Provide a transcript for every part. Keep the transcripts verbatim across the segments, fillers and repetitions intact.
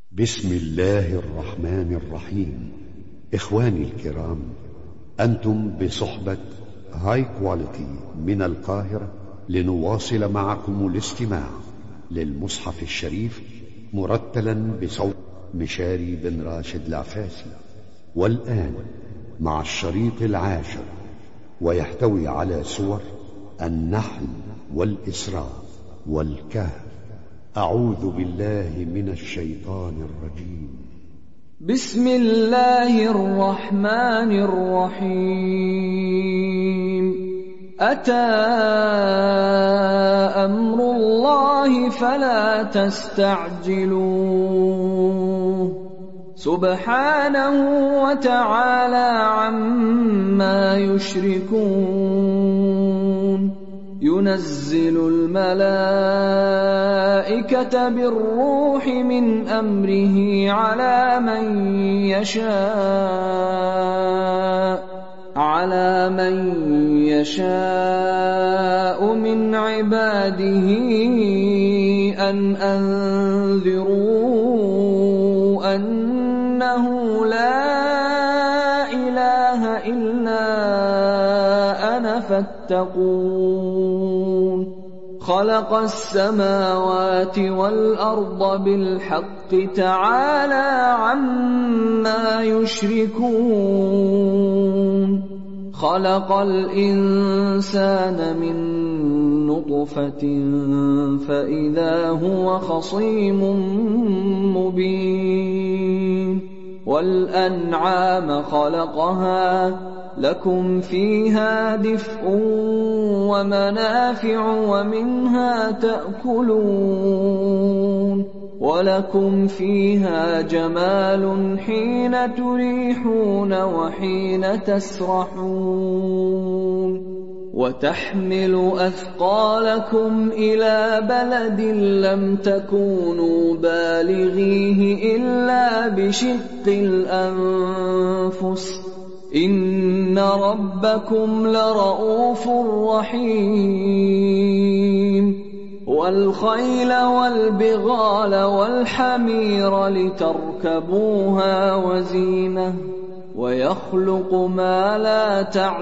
بسم الله الرحمن الرحيم. إخواني الكرام، أنتم بصحبة هاي كواليتي من القاهرة لنواصل معكم الاستماع للمصحف الشريف مرتلا بصوت مشاري بن راشد العفاسي، والآن مع الشريط العاشر، ويحتوي على سور النحل والإسراء والكهف. أعوذ بالله من الشيطان الرجيم. بسم الله الرحمن الرحيم. أتى أمر الله فلا تستعجلوه سبحانه وتعالى عما يشركون. ينزل الملائكة بالروح من أمره على من يشاء على من يشاء من عباده أن أنذروا أنه لا إله إلا أنا فاتقون. خلق السماوات والأرض بالحق تعالى عما يشركون. خلق الإنسان من نطفة فإذا هو خصيم مبين. والأنعام خلقها لكم فيها دفء ومنافع ومنها تأكلون، ولكم فيها جمال حين تريحون وحين تسرحون. وتحمل أثقالكم إلى بلد لم تكونوا بالغيه إلا بشق الأنفس إن ربكم لرؤوف رحيم. والخيل والبغال والحمير لتركبوها وزينة ويخلق ما لا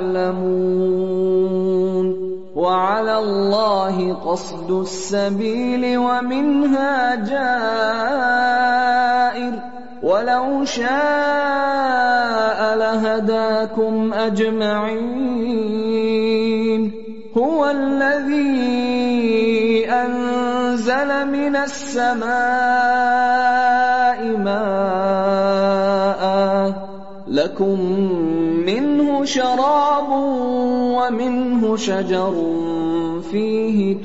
تعلمون. وعلى الله قصد السبيل ومنها جائر ولو شاء لهداكم أجمعين. هو الذي أنزل من السماء ماء لكم منه شراب ومنه شجر فيه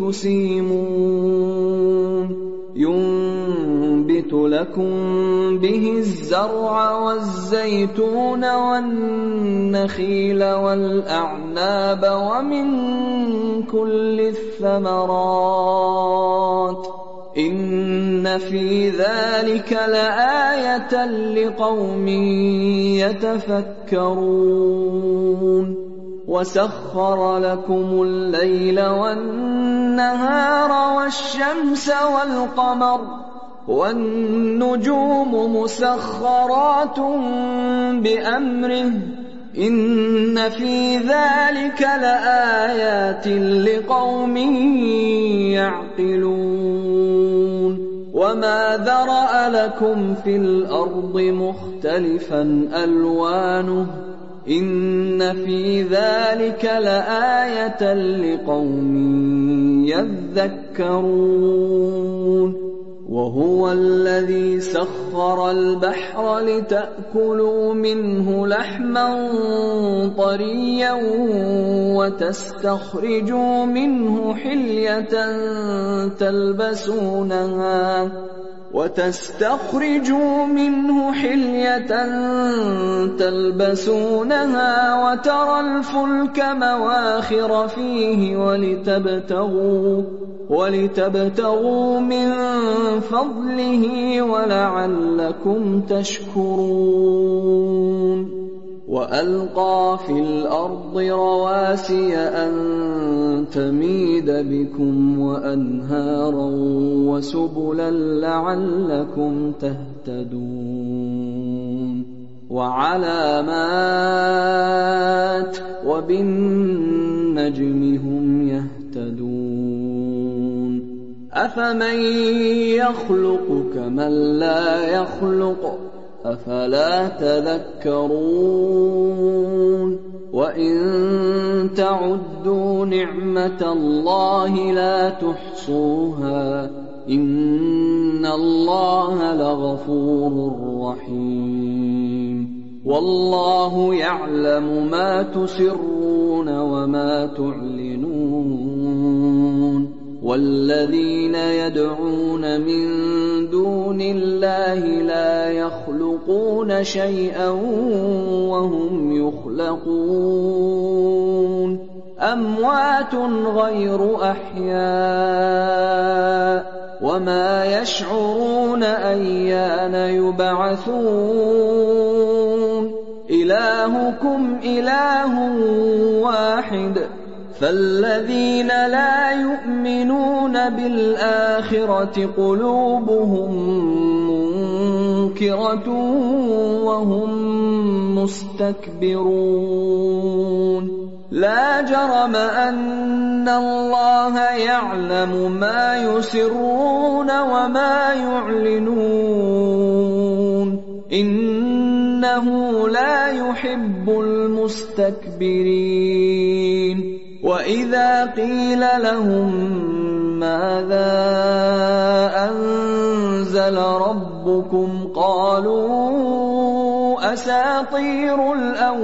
تسيمون. ينبت لكم به الزرع والزيتون والنخيل والأعناب ومن كل الثمرات إن في ذلك لآية لقوم يتفكرون. وسخر لكم الليل والنهار والشمس والقمر والنجوم مسخرات بأمره إن في ذلك لآيات لقوم يعقلون. وما ذرأ لكم في الأرض مختلفا ألوانه إن في ذلك لآية لقوم يذكرون. وهو الذي سخر البحر لتأكلوا منه لحما طريا وتستخرجوا منه حلية تلبسونها وتستخرجوا منه حلية تلبسونها وترى الفلك مواخر فيه ولتبتغوا ولتبتغوا من فضله ولعلكم تشكرون. وألقى في الأرض رواسي أن تميد بكم وأنهارا وسبلا لعلكم تهتدون وعلامات وبالنجم هم يهتدون أفمن يخلق كمن لا يخلق أفلا تذكرون وإن تعدوا نعمة الله لا تحصوها إن الله لغفور رحيم والله يعلم ما تسرون وما تعلنون والذين يدعون من دون الله لا يخلقون شيئا وهم يخلقون أموات غير أحياء وما يشعرون أيان يبعثون إلهكم إله واحد فالذين لا يؤمنون بالآخرة قلوبهم منكرة وهم مستكبرون لا جرم أن الله يعلم ما يسرون وما يعلنون إنه لا يحب المستكبرين وإذا قيل لهم ماذا أنزل ربكم قالوا أساطير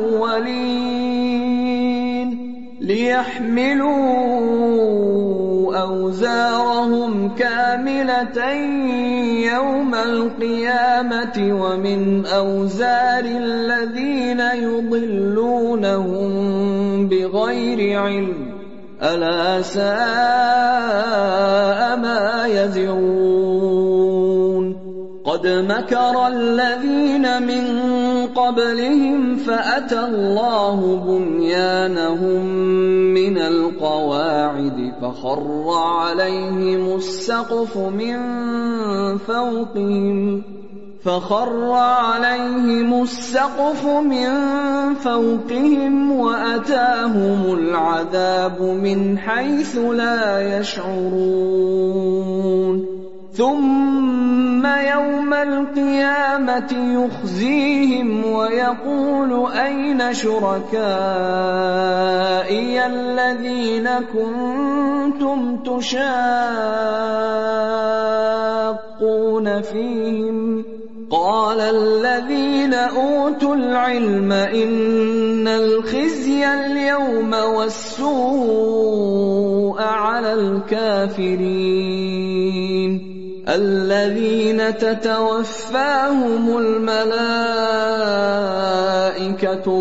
الأولين ليحملوا أوزارهم كاملة يوم القيامة ومن أوزار الذين يضلونهم بغير علم ألا ساء ما يزرون قد مكر الذين من قبلهم فأتى الله بنيانهم من القواعد فخر عليهم السقف من فوقهم فخر عليهم السقف من فوقهم وأتاهم العذاب من حيث لا يشعرون ثم يوم القيامة يخزيهم ويقول أين شركائي الذين كنتم تشاقون فيهم قال الذين أوتوا العلم إن الخزي اليوم والسوء على الكافرين الذين تتوفاهم الملائكة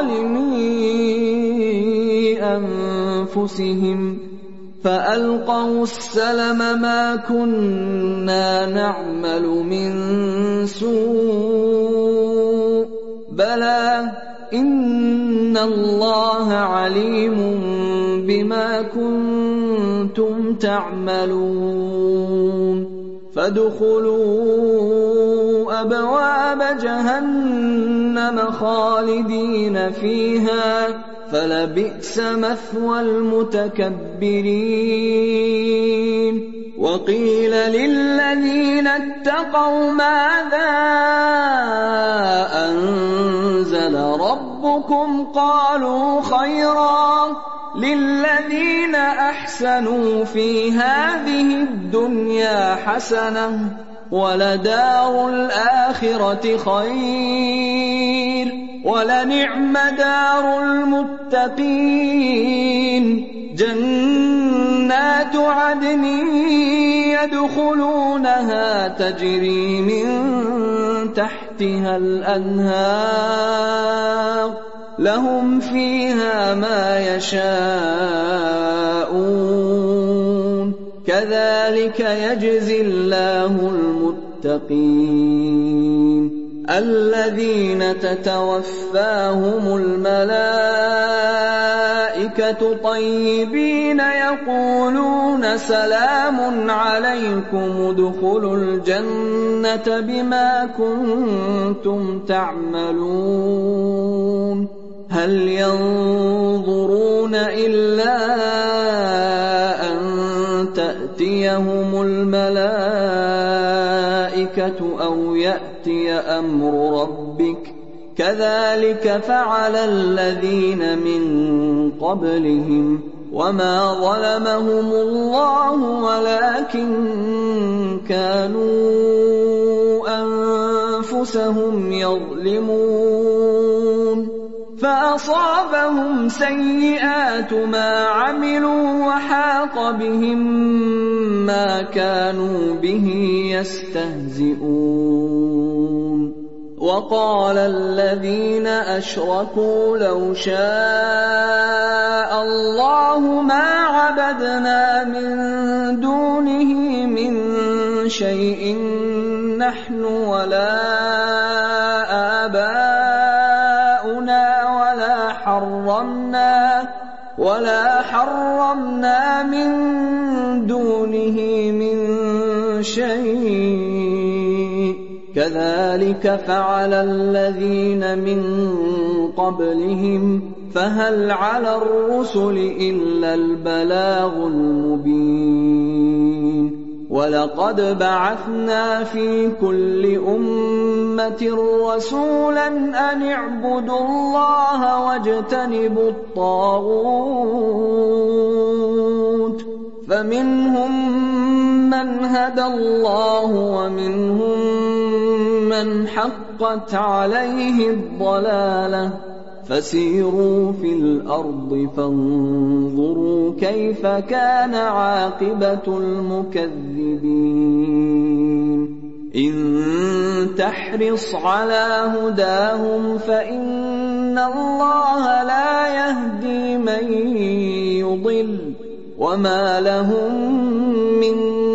ظالمي أنفسهم فألقوا السلم ما كنا نعمل من سوء بلى إن الله عليم بما كنتم تعملون فادخلوا أبواب جهنم خالدين فيها فلبئس مثوى المتكبرين وقيل للذين اتقوا ماذا أنزل ربكم قالوا خيرا للذين أحسنوا في هذه الدنيا حسنة ولدار الآخرة خير ولنعم دار المتقين جنات عدن يدخلونها تجري من تحتها الأنهار لهم فيها ما يشاءون كذلك يجزي الله المتقين الذين تتوفاهم الملائكة طيبين يقولون سلام عليكم ادخلوا الجنة بما كنتم تعملون هل ينظرون إلا أن تأتيهم الملائكة أو يأتي أمر ربك كذلك فعل الذين من قبلهم وما ظلمهم الله ولكن كانوا أنفسهم يظلمون فأصابهم سيئات ما عملوا وحاق بهم ما كانوا به يستهزئون وقال الذين أشركوا لو شاء الله ما عبدنا من دونه من شيء نحن ولا آباؤنا ولا حرمنا ولا حرمنا من دونه من شيء كذلك فعل الذين من قبلهم فهل على الرسل إلا البلاغ المبين ولقد بعثنا في كل أمة رسولا أن اعبدوا الله واجتنبوا الطاغوت فمنهم من هدى الله ومنهم من حقت عليه الضلالة فسيروا في الأرض فانظروا كيف كان عاقبة المكذبين إن تحرص على هداهم فإن الله لا يهدي من يضل وما لهم من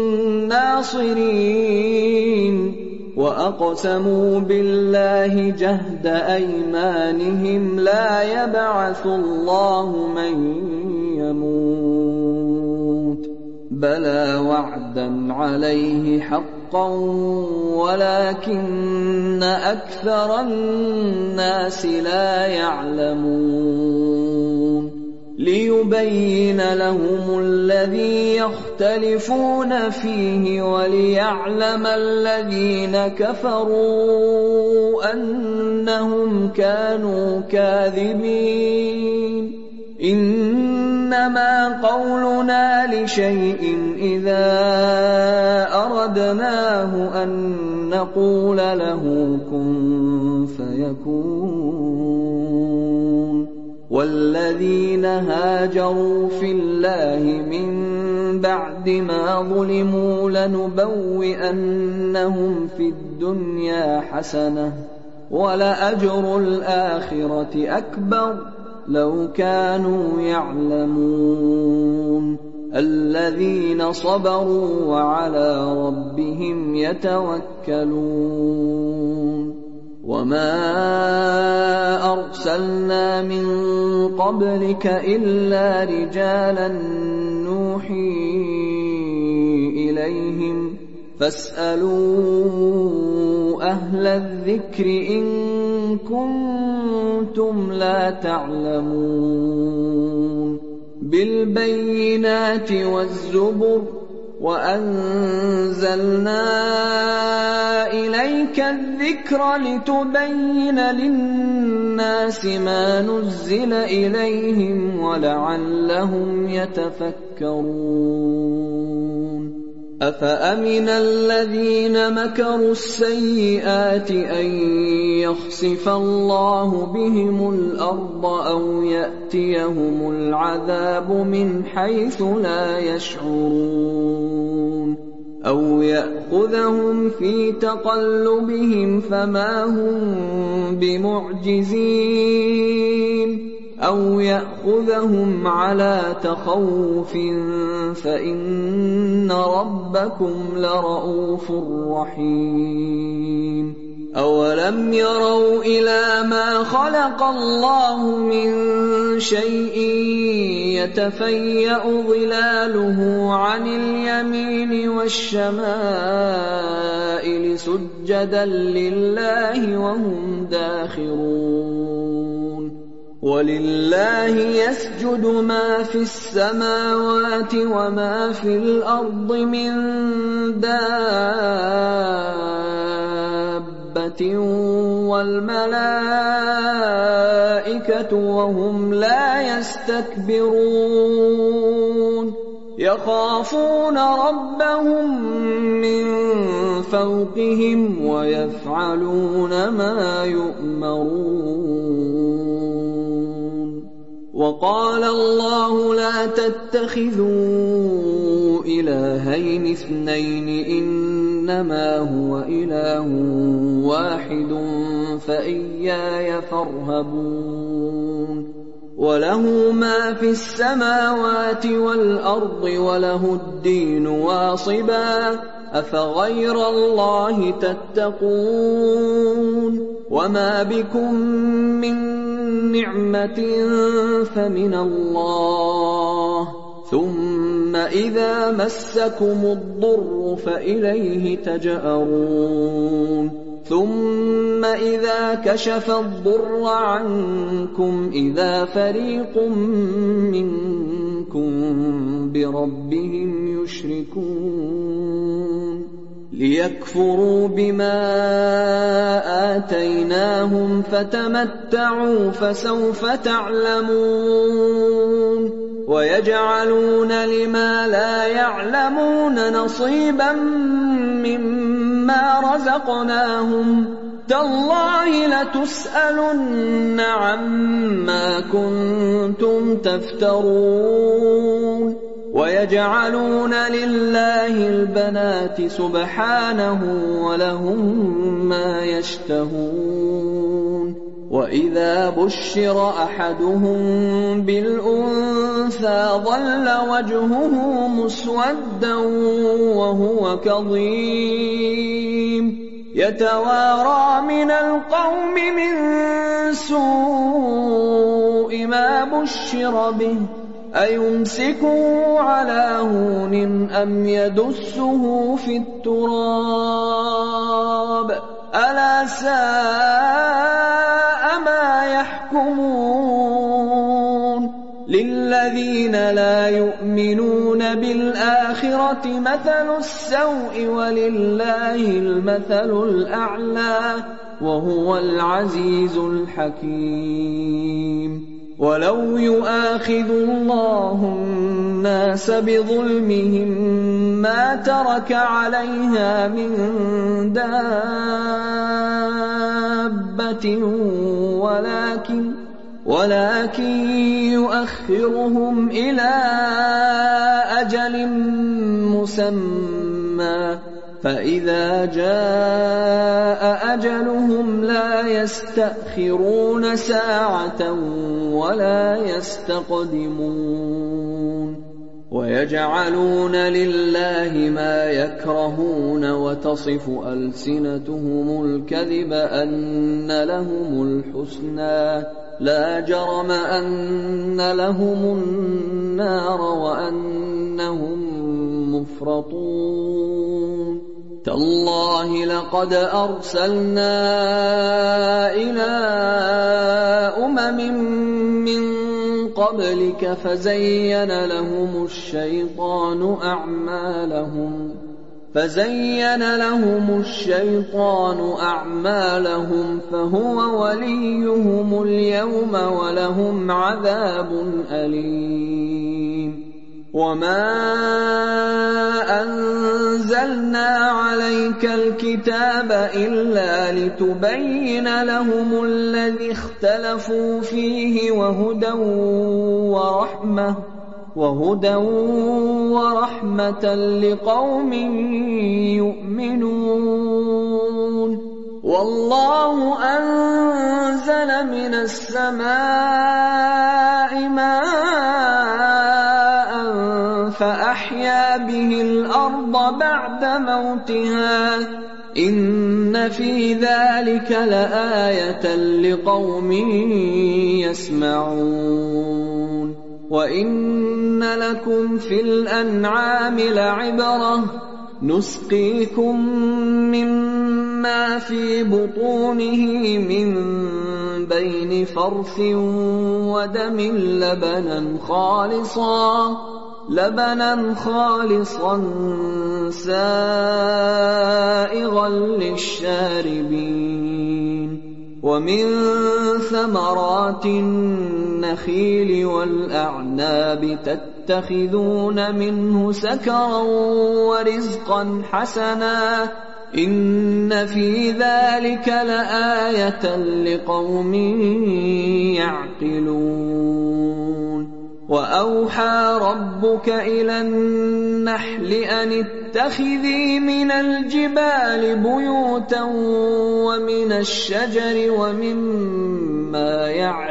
ناصرين وأقسموا بالله جهد أيمانهم لا يبعث الله من يموت بلى وعدا عليه حقا ولكن أكثر الناس لا يعلمون ليبين لهم الذي يختلفون فيه وليعلم الذين كفروا أنهم كانوا كاذبين إنما قولنا لشيء إذا أردناه أن نقول له كن فيكون والذين هاجروا في الله من بعد ما ظلموا لنبوئنهم في الدنيا حسنة ولأجر الآخرة أكبر لو كانوا يعلمون الذين صبروا وعلى ربهم يتوكلون وما أرسلنا من قبلك إلا رجالا نوحي إليهم فاسألوا أهل الذكر إن كنتم لا تعلمون بالبينات والزبر وأنزلنا إليك الذكر لتبين للناس ما نزل إليهم ولعلهم يتفكرون أفأمن الذين مكروا السيئات أن يخسف الله بهم الأرض أو يأتيهم العذاب من حيث لا يشعرون أو يأخذهم في تقلبهم فما هم بمعجزين أو يأخذهم على تخوف فإن ربكم لرءوف رحيم أَوَلَمْ يَرَوْا إِلَىٰ مَا خَلَقَ اللَّهُ مِن شَيْءٍ يَتَفَيَّأُ ظِلَالُهُ عَنِ الْيَمِينِ وَالشَّمَائِلِ سُجَّدًا لِّلَّهِ وَهُمْ دَاخِرُونَ وَلِلَّهِ يَسْجُدُ مَا فِي السَّمَاوَاتِ وَمَا فِي الْأَرْضِ مِن دَابَّةٍ وَالْمَلَائِكَةُ وَهُمْ لَا يَسْتَكْبِرُونَ يَخَافُونَ رَبَّهُم مِّن فَوْقِهِمْ وَيَفْعَلُونَ مَا يُؤْمَرُونَ وَقَالَ اللَّهُ لَا تَتَّخِذُوا إِلَٰهَيْنِ اثْنَيْنِ إِنَّمَا هُوَ إِلَٰهٌ وَاحِدٌ فَإِيَّايَ فَارْهَبُونِ وَلَهُ مَا فِي السَّمَاوَاتِ وَالْأَرْضِ وَلَهُ الدِّينُ وَاصِبًا أَفَغَيْرَ اللَّهِ تَتَّقُونَ وَمَا بِكُم مِّن نِّعْمَةٍ فَمِنَ اللَّهِ ثُمَّ إِذَا مَسَّكُمُ الضُّرُّ فَإِلَيْهِ تَجْأَرُونَ ثُمَّ إِذَا كَشَفَ الضُّرَّ عَنكُمْ إِذَا فَرِيقٌ مِّنكُم بِرَبِّهِمْ يُشْرِكُونَ لِيَكْفُرُوا بِمَا آتَيْنَاهُمْ فَتَمَتَّعُوا فَسَوْفَ تَعْلَمُونَ وَيَجْعَلُونَ لِمَا لَا يَعْلَمُونَ نَصِيبًا مِّمَّا رَزَقْنَاهُمْ تَاللَّهِ لَتُسْأَلُنَّ عَمَّا كُنتُمْ تَفْتَرُونَ وَيَجْعَلُونَ لِلَّهِ الْبَنَاتِ سُبْحَانَهُ وَلَهُم مَّا يَشْتَهُونَ وَإِذَا بُشِّرَ أَحَدُهُم بِالْأُنثَىٰ ظَلَّ وَجْهُهُ مُسْوَدًّا وَهُوَ كَظِيمٌ يَتَوَارَىٰ مِنَ الْقَوْمِ مِن سُوءِ مَا بُشِّرَ بِهِ أَيُمْسِكُهُ عَلَىٰ هُونٍ أَمْ يَدُسُّهُ فِي التُّرَابِ أَلَا سَاءَ مَا يَحْكُمُونَ لِلَّذِينَ لَا يُؤْمِنُونَ بِالْآخِرَةِ مَثَلُ السَّوْءِ وَلِلَّهِ الْمَثَلُ الْأَعْلَىٰ وَهُوَ الْعَزِيزُ الْحَكِيمُ وَلَوْ يُؤَاخِذُ اللَّهُ النَّاسَ بِظُلْمِهِم مَّا تَرَكَ عَلَيْهَا مِن دَابَّةٍ وَلَٰكِن وَلَٰكِن يُؤَخِّرُهُمْ إِلَىٰ أَجَلٍ مُّسَمًّى فَإِذَا جَاءَ أَجَلُهُمْ لَا يَسْتَأْخِرُونَ سَاعَةً وَلَا يَسْتَقْدِمُونَ وَيَجْعَلُونَ لِلَّهِ مَا يَكْرَهُونَ وَتَصِفُ أَلْسِنَتُهُمُ الْكَذِبَ أَنَّ لَهُمُ الْحُسْنَىٰ لَا جَرَمَ أَنَّ لَهُمُ النَّارَ وَأَنَّهُم مُّفْرَطُونَ تَاللَّهِ لَقَدْ أَرْسَلْنَا إِلَىٰ أُمَمٍ مِّن قَبْلِكَ فَزَيَّنَ لَهُمُ الشَّيْطَانُ أَعْمَالَهُمْ فَزَيَّنَ لَهُمُ الشَّيْطَانُ أَعْمَالَهُمْ فَهُوَ وَلِيُّهُمُ الْيَوْمَ وَلَهُمْ عَذَابٌ أَلِيمٌ وَمَا أَنزَلْنَا عَلَيْكَ الْكِتَابَ إِلَّا لِتُبَيِّنَ لَهُمُ الَّذِي اخْتَلَفُوا فِيهِ وَهُدًى وَرَحْمَةً وَهُدًى وَرَحْمَةً لِقَوْمٍ يُؤْمِنُونَ وَاللَّهُ أَنزَلَ مِنَ السَّمَاءِ مَاءً فَأَحْيَا بِهِ الْأَرْضَ بَعْدَ مَوْتِهَا إِنَّ إِنَّ فِي ذَلِكَ لَآيَةً لِقَوْمٍ يَسْمَعُونَ وَإِنَّ لَكُمْ فِي الْأَنْعَامِ لَعِبْرَةً نُسْقِيكُم مِّمَّا فِي بُطُونِهِ مِن بَيْنِ فَرْثٍ وَدَمٍ لَبَنًا خَالِصًا لبنا خالصا سائغا للشاربين ومن ثمرات النخيل والأعناب تتخذون منه سكرا ورزقا حسنا إن في ذلك لآية لقوم يعقلون وأوحى ربك إلى النحل أن اتخذي من الجبال بيوتا ومن الشجر ومما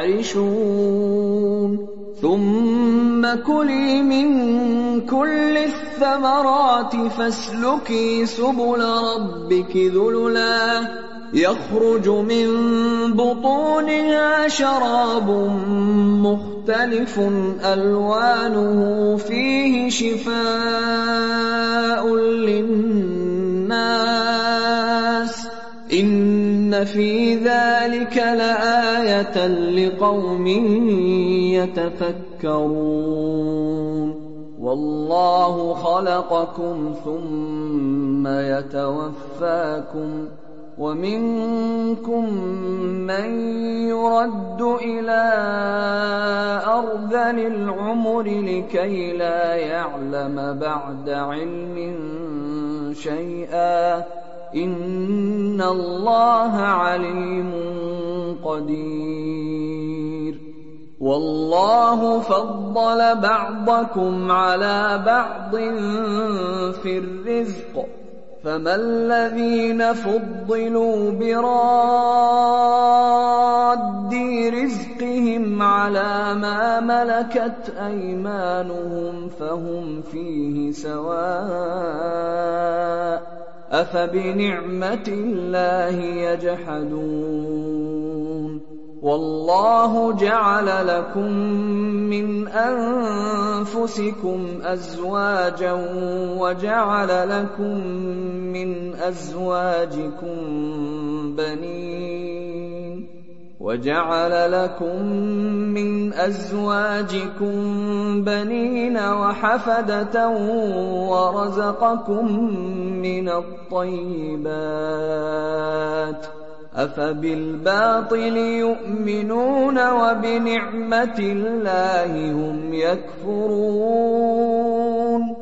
يعرشون ثم كلي من كل الثمرات فاسلكي سبل ربك ذللا يخرج من بطونها شراب مختلف ألوانه فيه شفاء للناس إن في ذلك لآية لقوم يتفكرون والله خلقكم ثم يتوفاكم ومنكم من يرد إلى أرذل العمر لكي لا يعلم بعد علم شيئا إن الله عليم قدير والله فضل بعضكم على بعض في الرزق فما الذين فضلوا براد رزقهم على ما ملكت أيمانهم فهم فيه سواء أفبنعمة الله يجحدون والله جعل لكم من أنفسكم أزواجا وجعل لكم من أزواجكم بنين وجعل لكم من أزواجكم بنين وحفدة ورزقكم من الطيبات أفبالباطل يؤمنون وبنعمة الله هم يكفرون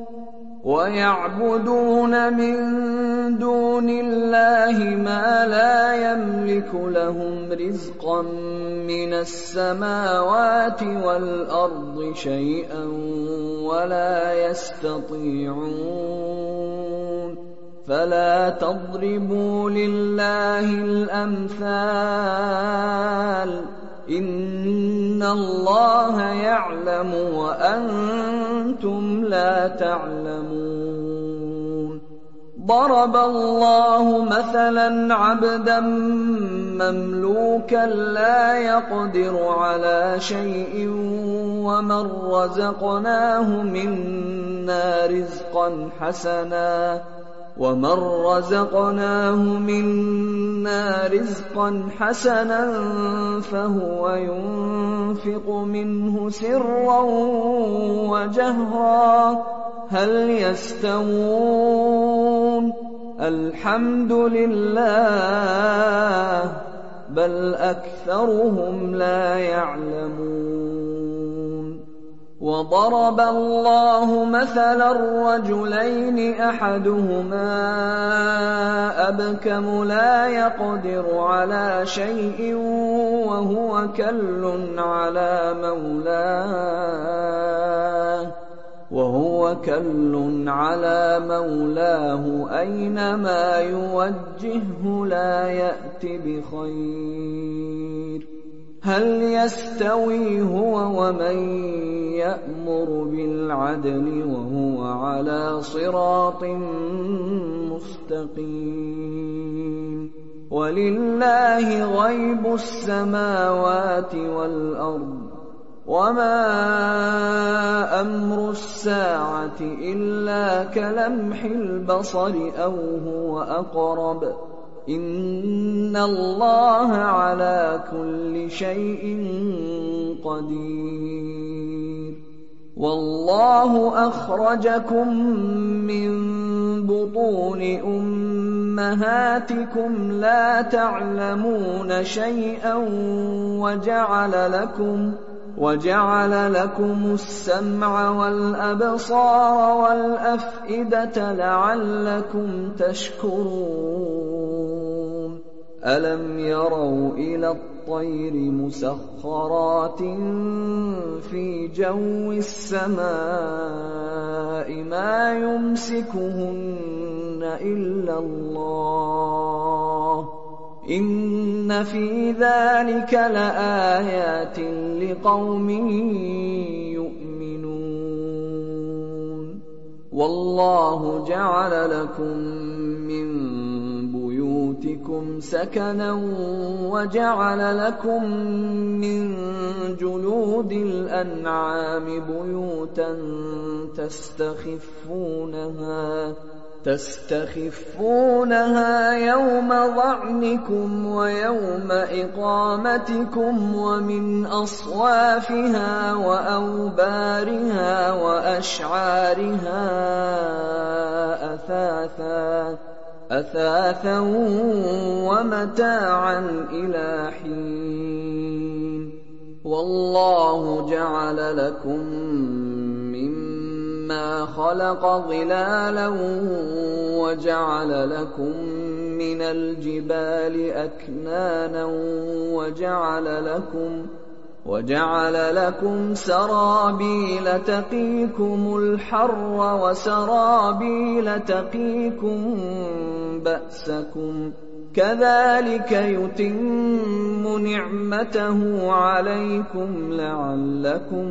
ويعبدون من دون الله ما لا يملك لهم رزقا من السماوات والأرض شيئا ولا يستطيعون فلا تضربوا لله الأمثال إن الله يعلم وأنتم لا تعلمون ضرب الله مثلا عبدا مملوكا لا يقدر على شيء ومن رزقناه منا رزقا حسنا ومن رزقناه منا رزقا حسنا فهو ينفق منه سرا وجهرا هل يستوون الحمد لله بل أكثرهم لا يعلمون وضرب الله مثلا رجلين أحدهما أبكم لا يقدر على شيء وهو كل على مولاه وهو كل على مولاه أينما يوجهه لا يأت بخير هل يستوي هو ومن يأمر بالعدل وهو على صراط مستقيم وَلِلَّهِ غَيْبُ السَّمَاوَاتِ وَالْأَرْضِ وَمَا أَمْرُ السَّاعَةِ إِلَّا كَلَمْحِ الْبَصَرِ أَوْ هُوَ أَقْرَبُ ۚ إِنَّ اللَّهَ عَلَىٰ كُلِّ شَيْءٍ قَدِيرٌ وَاللَّهُ أَخْرَجَكُم مِّن بُطُونِ أُمَّهَاتِكُمْ لَا تَعْلَمُونَ شَيْئًا وَجَعَلَ لَكُمْ وَجَعَلَ لَكُمُ السَّمْعَ وَالْأَبْصَارَ وَالْأَفْئِدَةَ لَعَلَّكُمْ تَشْكُرُونَ أَلَمْ يَرَوْا إِلَى الطَّيْرِ مُسَخَّرَاتٍ فِي جَوِّ السَّمَاءِ مَا يُمْسِكُهُنَّ إِلَّا اللَّهُ ۗ إِنَّ فِي ذَلِكَ لَآيَاتٍ لِقَوْمٍ يُؤْمِنُونَ وَاللَّهُ جَعَلَ لَكُم مِّن بُيُوتِكُمْ سَكَنًا وَجَعَلَ لَكُم مِّن جُلُودِ الْأَنْعَامِ بُيُوتًا تَسْتَخِفُّونَهَا تستخفونها يوم ظعنكم ويوم إقامتكم ومن أصوافها وأوبارها وأشعارها أثاثا أثاثا ومتاعا إلى حين والله جعل لكم مما خلق ظلالا وجعل لكم من الجبال أكنانا وجعل لكم وجعل لكم سرابيل تقيكم الحر وسرابيل تقيكم بأسكم كذلك يتم نعمته عليكم لعلكم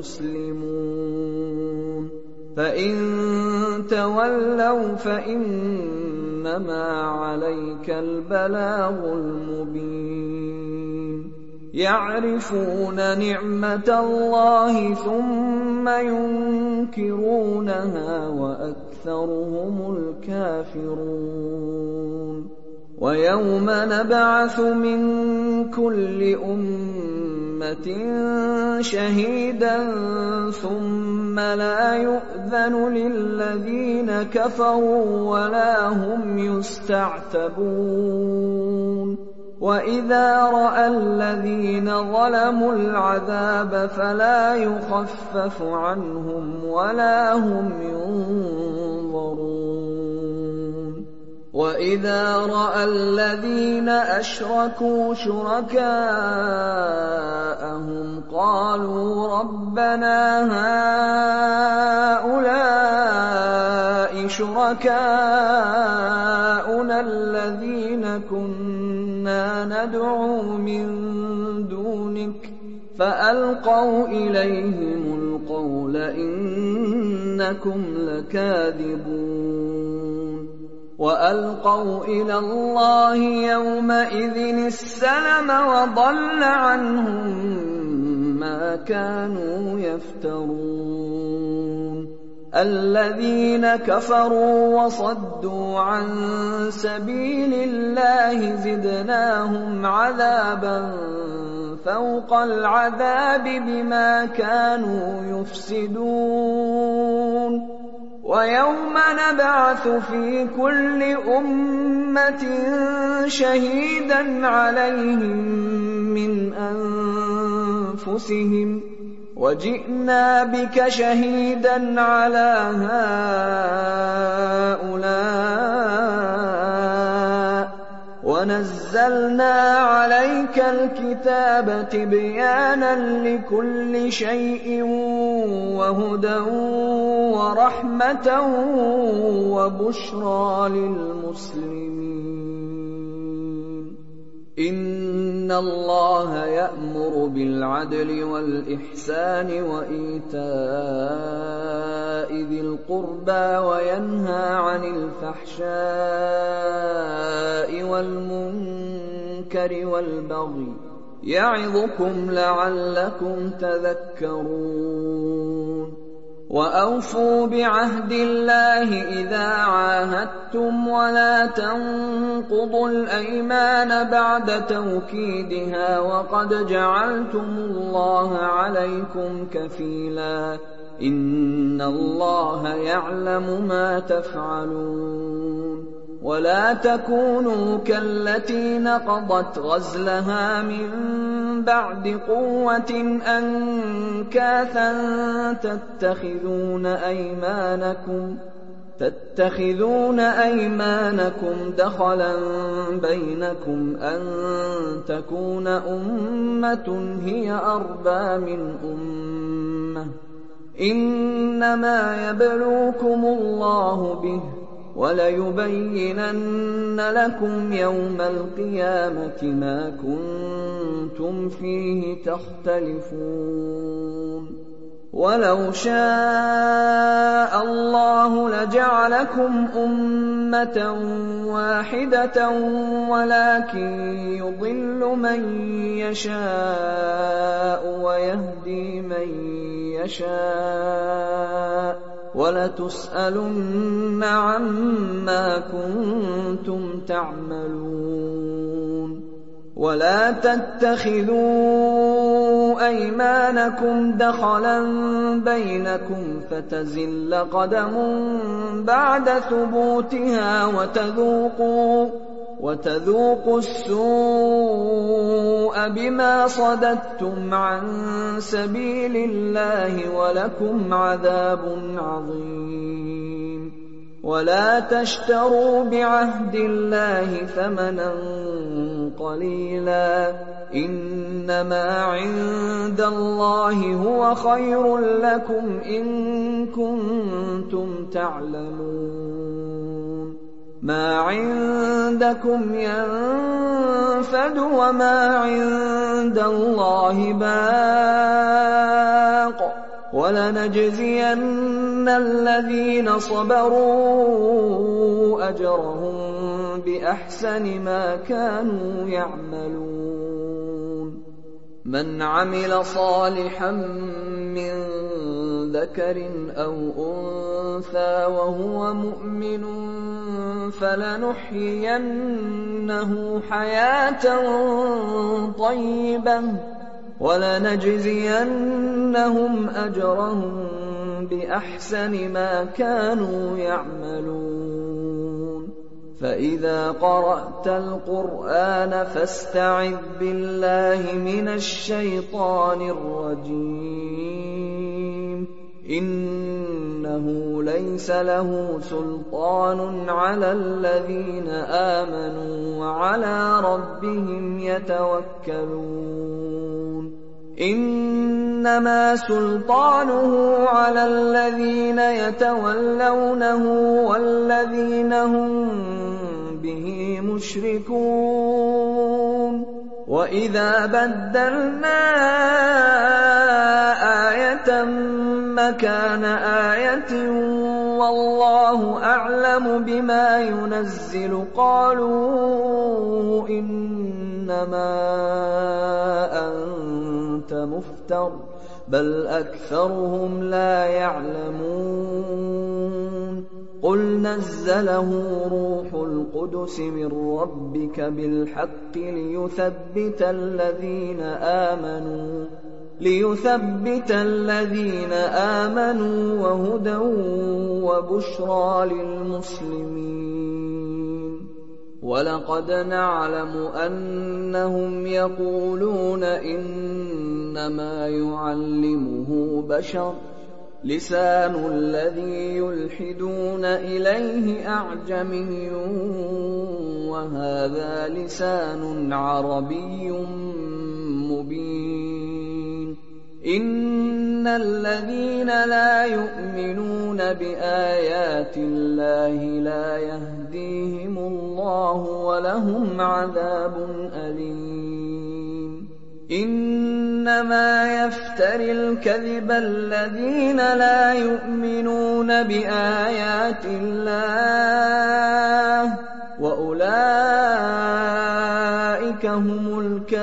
تسلمون فإن تولوا فإنما عليك البلاغ المبين يعرفون نعمة الله ثم ينكرونها وأكثرهم الكافرون ويوم نبعث من كل أمة شهيدا ثم لا يؤذن للذين كفروا ولا هم يستعتبون وإذا رأى الذين ظلموا العذاب فلا يخفف عنهم ولا هم ينظرون وإذا رأى الذين أشركوا شركاءهم قالوا ربنا هؤلاء شركاؤنا الذين كنا ندعو من دونك فألقوا إليهم القول إنكم لكاذبون وألقوا إلى الله يومئذ السلم وضل عنهم ما كانوا يفترون الذين كفروا وصدوا عن سبيل الله زدناهم عذابا فوق العذاب بما كانوا يفسدون ويوم نبعث في كل أمة شهيدا عليهم من أنفسهم وجئنا بك شهيدا على هؤلاء ونزلنا عليك الكتاب تبيانا لكل شيء وهدى ورحمة وبشرى للمسلمين إن الله يأمر بالعدل والإحسان وإيتاء ذي القربى وينهى عن الفحشاء والمنكر الْمُنكَرِ وَالْبَغْيِ يَعِظُكُمْ لَعَلَّكُمْ تَذَكَّرُونَ وَأَوْفُوا بِعَهْدِ اللَّهِ إِذَا عَاهَدتُّمْ وَلَا تَنقُضُوا الْأَيْمَانَ بَعْدَ تَوْكِيدِهَا وَقَدْ جَعَلْتُمُ اللَّهَ عَلَيْكُمْ كَفِيلًا إِنَّ اللَّهَ يَعْلَمُ مَا تَفْعَلُونَ وَلَا تَكُونُوا كَالَّتِي نَقَضَتْ غَزْلَهَا مِن بَعْدِ قُوَّةٍ أَنكَاثًا تَتَّخِذُونَ أَيْمَانَكُمْ تَتَّخِذُونَ أَيْمَانَكُمْ دَخَلًا بَيْنَكُمْ أَن تَكُونَ أُمَّةٌ هِيَ أَرْبَىٰ مِنْ أُمَّةٍ ۚ إِنَّمَا يَبْلُوكُمُ اللَّهُ بِهِ وَلَيُبَيِّنَنَّ لَكُمْ يَوْمَ الْقِيَامَةِ مَا كُنتُمْ فِيهِ تَخْتَلِفُونَ وَلَوْ شَاءَ اللَّهُ لَجَعَلَكُمْ أُمَّةً وَاحِدَةً وَلَٰكِن يُضِلُّ مَن يَشَاءُ وَيَهْدِي مَن يَشَاءُ ۚ وَلَتُسْأَلُنَّ عَمَّا كُنتُمْ تَعْمَلُونَ وَلَا تَتَّخِذُوا أَيْمَانَكُمْ دَخَلًا بَيْنَكُمْ فَتَزِلَّ قَدَمٌ بَعْدَ ثُبُوتِهَا وَتَذُوقُوا وَتَذُوقُوا السُّوءَ بِمَا صَدَدتُّمْ عَن سَبِيلِ اللَّهِ وَلَكُمْ عَذَابٌ عَظِيمٌ وَلَا تَشْتَرُوا بِعَهْدِ اللَّهِ ثَمَنًا قَلِيلًا ۚ إِنَّمَا عِندَ اللَّهِ هُوَ خَيْرٌ لَّكُمْ إِن كُنتُمْ تَعْلَمُونَ مَا عِندَكُمْ يَنفَدُ وَمَا عِندَ اللَّهِ بَاقٍ ۗ وَلَنَجْزِيَنَّ الَّذِينَ صَبَرُوا أَجْرَهُم بِأَحْسَنِ مَا كَانُوا يَعْمَلُونَ مَنْ عَمِلَ صَالِحًا مِّن ذَكَرٍ أَوْ أُنثَىٰ وَهُوَ مُؤْمِنٌ فَلَنُحْيِيَنَّهُ حَيَاةً طَيِّبَةً وَلَنَجْزِيَنَّهُمْ أَجْرَهُم بِأَحْسَنِ مَا كَانُوا يَعْمَلُونَ فَإِذَا قَرَأْتَ الْقُرْآنَ فَاسْتَعِذْ بِاللَّهِ مِنَ الشَّيْطَانِ الرَّجِيمِ إِنَّهُ لَيْسَ لَهُ سُلْطَانٌ عَلَى الَّذِينَ آمَنُوا وَعَلَىٰ رَبِّهِمْ يَتَوَكَّلُونَ إِنَّمَا سُلْطَانُهُ عَلَى الَّذِينَ يَتَوَلَّوْنَهُ وَالَّذِينَ هُم بِهِ مُشْرِكُونَ وَإِذَا بَدَّلْنَا آيَةً مَّكَانَ آيَةٍ وَاللَّهُ أَعْلَمُ بِمَا يُنَزِّلُ قَالُوا إِنَّمَا أَنتَ مُفْتَرٍ بَلْ أَكْثَرُهُمْ لَا يَعْلَمُونَ قُلْ نَزَّلَهُ رُوحُ الْقُدُسِ مِن رَّبِّكَ بِالْحَقِّ لِيُثَبِّتَ الَّذِينَ آمَنُوا لِيُثَبِّتَ الَّذِينَ آمَنُوا وَهُدًى وَبُشْرَىٰ لِلْمُسْلِمِينَ وَلَقَدْ نَعْلَمُ أَنَّهُمْ يَقُولُونَ إِنَّمَا يُعَلِّمُهُ بَشَرٌ ۗ لِّسَانُ الَّذِي يُلْحِدُونَ إِلَيْهِ أَعْجَمِيٌّ وَهَٰذَا لِسَانٌ عَرَبِيٌّ مُّبِينٌ إِنَّ الَّذِينَ لَا يُؤْمِنُونَ بِآيَاتِ اللَّهِ لَا يَهْدِيهِمُ اللَّهُ وَلَهُمْ عَذَابٌ أَلِيمٌ إِنَّمَا يَفْتَرِي الْكَذِبَ الَّذِينَ لَا يُؤْمِنُونَ بِآيَاتِ اللَّهِ ۖ وَأُولَٰئِكَ هم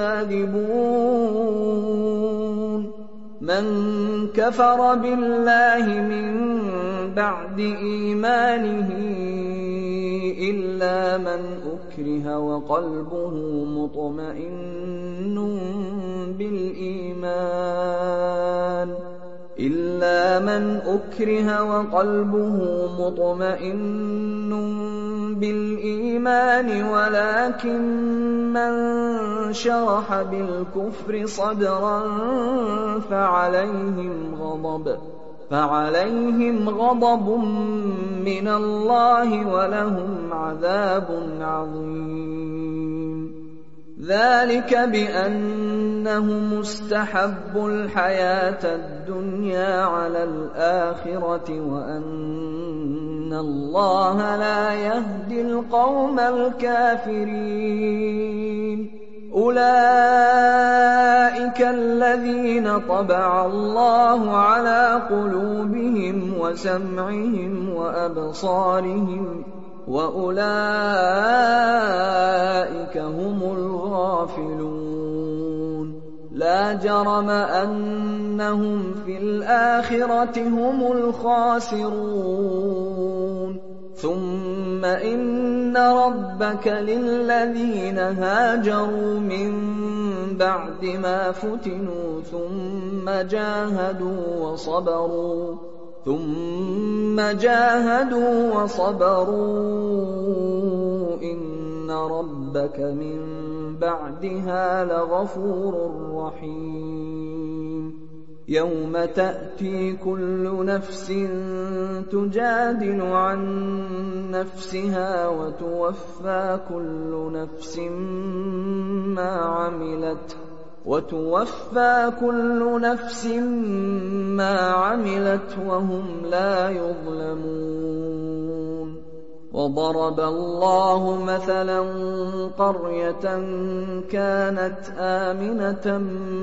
الكاذبون من كفر بالله من بعد إيمانه إلا من أكره وقلبه مطمئن بالإيمان إلا من أكره وقلبه مطمئن بالإيمان ولكن من شرح بالكفر صدرا فعليهم غضب فعليهم غضب من الله ولهم عذاب عظيم ذلك بأنهم استحبوا الحياة الدنيا على الآخرة وأن الله لا يهدي القوم الكافرين أولئك الذين طبع الله على قلوبهم وسمعهم وأبصارهم وأولئك هم الغافلون لا جرم أنهم في الآخرة هم الخاسرون ثم إن ربك للذين هاجروا من بعد ما فتنوا ثم جاهدوا وصبروا ثم جاهدوا وصبروا إن ربك من بعدها لغفور رحيم يوم تأتي كل نفس تجادل عن نفسها وتوفى كل نفس ما عملت وتوفى كل نفس ما عملت وهم لا يظلمون وضرب الله مثلا قرية كانت آمنة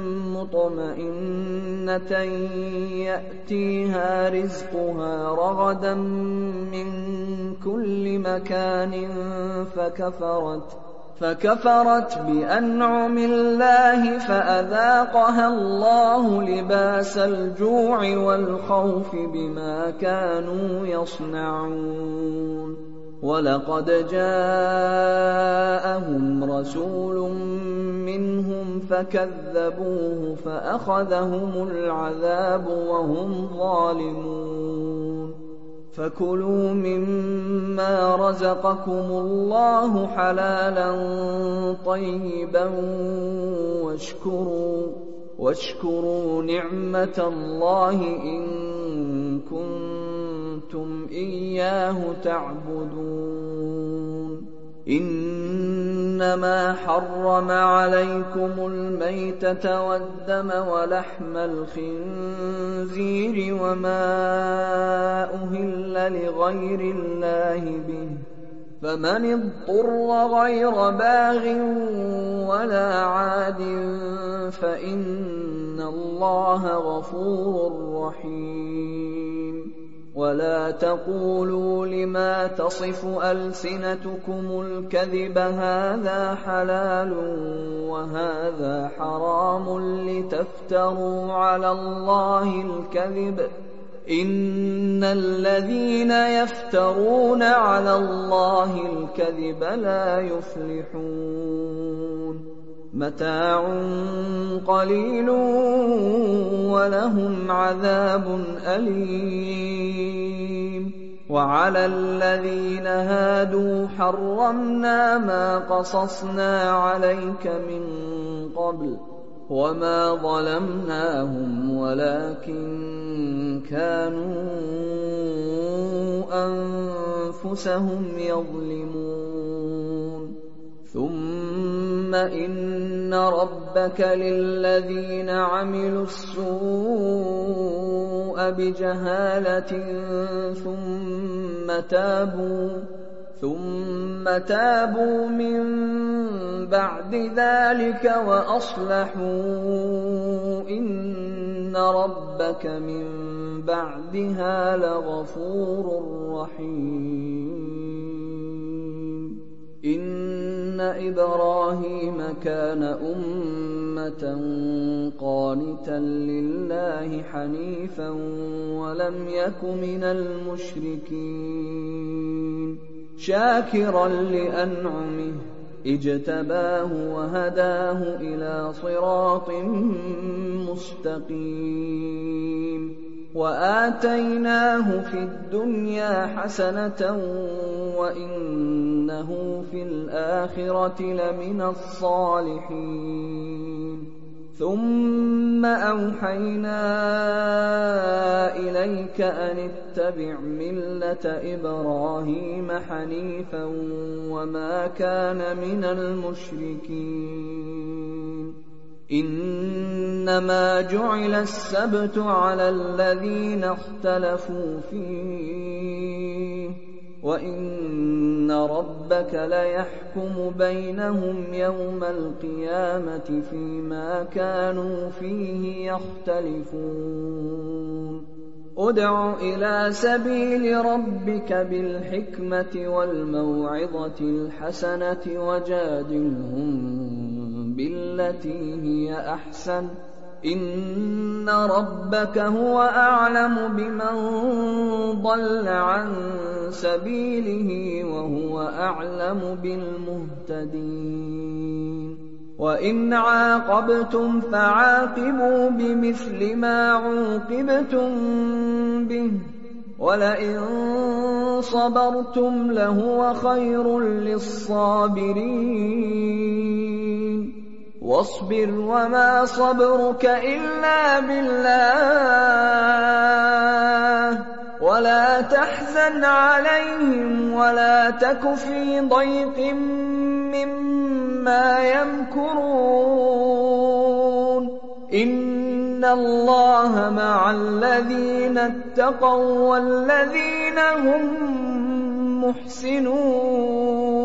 مطمئنة يأتيها رزقها رغدا من كل مكان فكفرت فكفرت بأنعم الله فأذاقها الله لباس الجوع والخوف بما كانوا يصنعون ولقد جاءهم رسول منهم فكذبوه فأخذهم العذاب وهم ظالمون فكلوا مما رزقكم الله حلالا طيبا واشكروا واشكروا نعمة الله إن كنتم إياه تعبدون إنما حرم عليكم الميتة والدم ولحم الخنزير وما أهل لغير الله به فمن اضطر غير باغ ولا عاد فإن الله غفور رحيم ولا تقولوا لما تصف ألسنتكم الكذب هذا حلال وهذا حرام لتفتروا على الله الكذب إن الذين يفترون على الله الكذب لا يفلحون متاع قليل ولهم عذاب أليم وعلى الذين هادوا حرمنا ما قصصنا عليك من قبل وما ظلمناهم ولكن كانوا أنفسهم يظلمون ثم إن ربك للذين عملوا السوء بجهالة ثم تابوا ثم تابوا من بعد ذلك وأصلحوا إن ربك من بعدها لغفور رحيم إن إِنَّ إِبْرَاهِيمَ كَانَ أُمَّةً قَانِتًا لِّلَّهِ حَنِيفًا وَلَمْ يَكُ مِنَ الْمُشْرِكِينَ شَاكِرًا لِّأَنْعُمِهِ اجْتَبَاهُ وَهَدَاهُ إِلَىٰ صِرَاطٍ مُّسْتَقِيمٍ وَآتَيْنَاهُ فِي الدُّنْيَا حَسَنَةً وَإِنَّهُ فِي الْآخِرَةِ لَمِنَ الصَّالِحِينَ ثُمَّ أَوْحَيْنَا إِلَيْكَ أَنِ اتَّبِعْ مِلَّةَ إِبْرَاهِيمَ حَنِيفًا وَمَا كَانَ مِنَ الْمُشْرِكِينَ إِنَّمَا جُعِلَ السَّبْتُ عَلَى الَّذِينَ اخْتَلَفُوا فِيهِ وَإِنَّ رَبَّكَ لَيَحْكُمُ بَيْنَهُمْ يَوْمَ الْقِيَامَةِ فِيمَا كَانُوا فِيهِ يَخْتَلِفُونَ ادْعُ إِلَىٰ سَبِيلِ رَبِّكَ بِالْحِكْمَةِ وَالْمَوْعِظَةِ الْحَسَنَةِ وَجَادِلْهُم بِالَّتِي هِيَ أَحْسَنُ ۚ إِنَّ رَبَّكَ هُوَ أَعْلَمُ بِمَن ضَلَّ عَن سَبِيلِهِ وَهُوَ أَعْلَمُ بِالْمُهْتَدِينَ وَإِنْ عَاقَبْتُمْ فَعَاقِبُوا بِمِثْلِ مَا عُوقِبْتُم بِهِ وَلَئِن صَبَرْتُمْ لَهُوَ خَيْرٌ لِّلصَّابِرِينَ وَاصْبِرْ وَمَا صَبْرُكَ إِلَّا بِاللَّهِ وَلَا تَحْزَنْ عَلَيْهِمْ وَلَا تَكُ فِي ضَيْقٍ مِّمَّا يَمْكُرُونَ إِنَّ اللَّهَ مَعَ الَّذِينَ اتَّقَوا وَّالَّذِينَ هُم مُّحْسِنُونَ